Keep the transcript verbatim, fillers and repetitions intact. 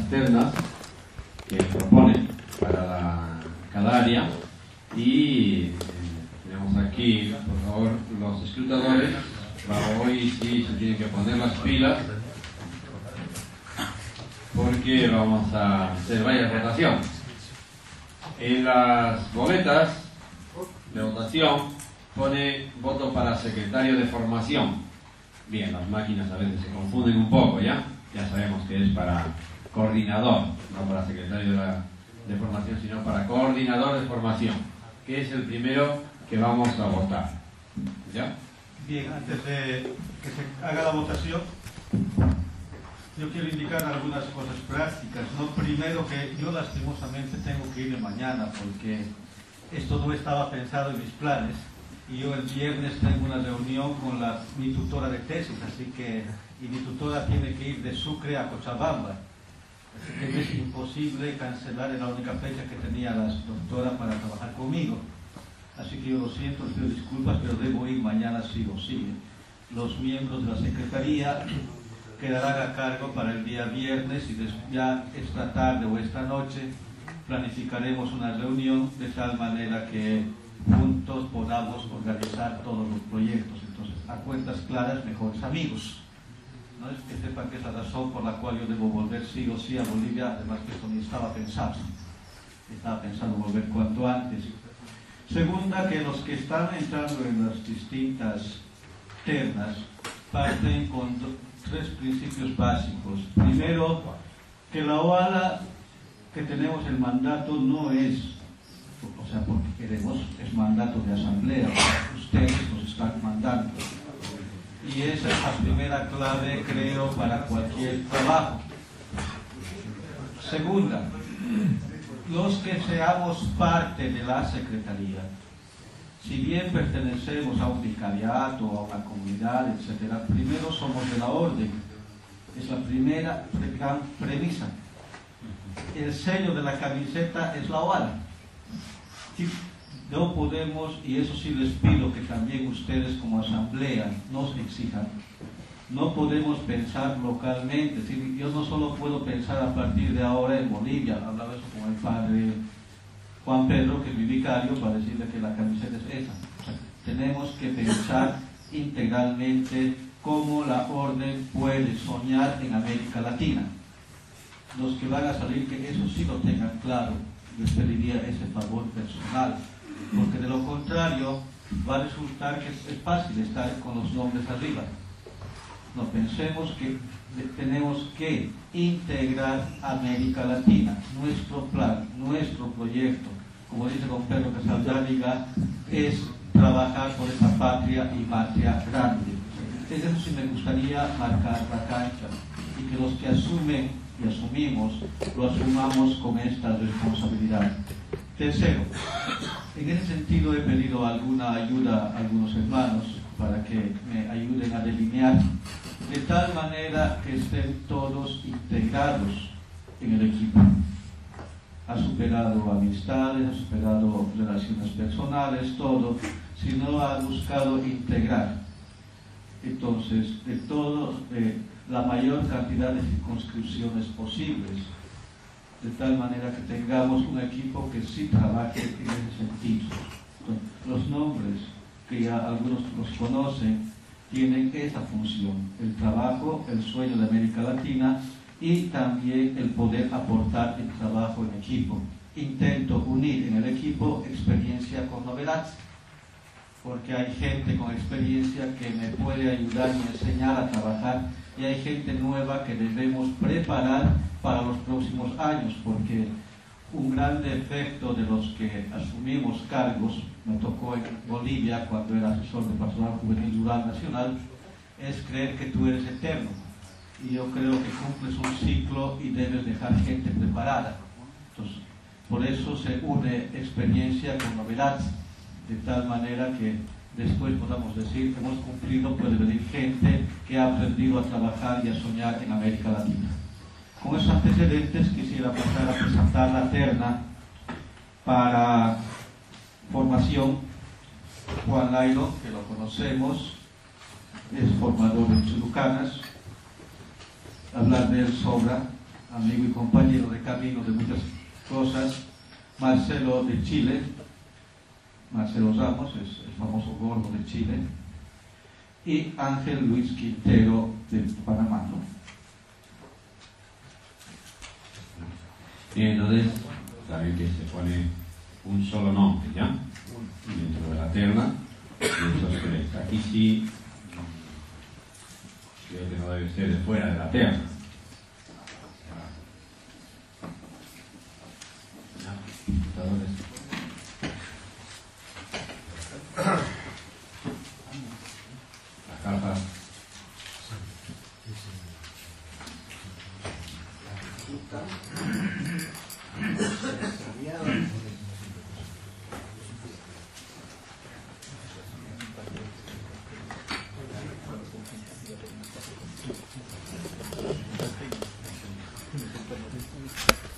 ternas que proponen para la, cada área y eh, tenemos aquí, por favor, los escrutadores. Para hoy sí se tienen que poner las pilas porque vamos a hacer varias votaciones. En las boletas de votación pone voto para secretario de formación. Bien, las máquinas a veces se confunden un poco, ¿ya? Ya sabemos que es para coordinador, no para secretario de, la, de formación, sino para coordinador de formación, que es el primero que vamos a votar. ¿Ya? Bien, antes de que se haga la votación, yo quiero indicar algunas cosas prácticas. ¿No? Primero, que yo lastimosamente tengo que ir mañana porque esto no estaba pensado en mis planes y yo el viernes tengo una reunión con la, mi tutora de tesis, así que, y mi tutora tiene que ir de Sucre a Cochabamba, así que me es imposible cancelar en la única fecha que tenía la doctora para trabajar conmigo. Así que yo lo siento, les pido disculpas, pero debo ir mañana sí o sí. Los miembros de la Secretaría quedarán a cargo para el día viernes y ya esta tarde o esta noche planificaremos una reunión de tal manera que juntos podamos organizar todos los proyectos. Entonces, a cuentas claras, mejores amigos. ¿No? Es que sepan que es la razón por la cual yo debo volver sí o sí a Bolivia, además que esto ni estaba pensado. Estaba pensando volver cuanto antes. Segunda, que los que están entrando en las distintas ternas parten con tres principios básicos. Primero, que la OALA que tenemos el mandato no es, o sea, porque queremos, es mandato de asamblea, ustedes nos están mandando. Y esa es la primera clave, creo, para cualquier trabajo. Segunda, los que seamos parte de la Secretaría, si bien pertenecemos a un vicariato, a una comunidad, etcétera, primero somos de la orden. Es la primera gran premisa. El sello de la camiseta es la OALA. No podemos, y eso sí les pido que también ustedes como asamblea nos exijan, no podemos pensar localmente. ¿Sí? Yo no solo puedo pensar a partir de ahora en Bolivia, hablaba eso con el padre Juan Pedro, que es mi vicario, para decirle que la camiseta es esa. O sea, tenemos que pensar integralmente cómo la orden puede soñar en América Latina. Los que van a salir, que eso sí lo tengan claro, les pediría ese favor personal, porque de lo contrario va a resultar que es fácil estar con los nombres arriba. No, pensemos que tenemos que integrar América Latina. Nuestro plan, nuestro proyecto, como dice don Pedro Casaldáliga, es trabajar por esta patria y patria grande. Eso sí me gustaría marcar la cancha y que los que asumen y asumimos, lo asumamos con esta responsabilidad. Tercero, en ese sentido he pedido alguna ayuda a algunos hermanos para que me ayuden a delinear de tal manera que estén todos integrados en el equipo. Ha superado amistades, ha superado relaciones personales, todo, sino ha buscado integrar. Entonces, de todo, eh, la mayor cantidad de circunscripciones posibles, de tal manera que tengamos un equipo que sí trabaje en ese sentido. Entonces, los nombres, que ya algunos los conocen, tienen esa función, el trabajo, el sueño de América Latina y también el poder aportar el trabajo en equipo. Intento unir en el equipo experiencia con novedad, porque hay gente con experiencia que me puede ayudar y enseñar a trabajar, y hay gente nueva que debemos preparar para los próximos años, porque un gran defecto de los que asumimos cargos, me tocó en Bolivia cuando era asesor de Pastoral Juvenil Rural Nacional, es creer que tú eres eterno. Y yo creo que cumples un ciclo y debes dejar gente preparada. Entonces, por eso se une experiencia con novedad, de tal manera que después podamos decir que hemos cumplido, puede venir gente que ha aprendido a trabajar y a soñar en América Latina. Con esos antecedentes quisiera pasar a presentar la terna para formación. Juan Lairo, que lo conocemos, es formador en Chulucanas. Hablar de él sobra, amigo y compañero de camino de muchas cosas, Marcelo de Chile, Marcelo Ramos, es el famoso gordo de Chile, y Ángel Luis Quintero de Panamá, ¿no? Bien, entonces, saben que se pone un solo nombre, ¿ya? Dentro de la terna, de esos tres. Aquí sí, creo que no debe ser de fuera de la terna. Las cartas. Thank you.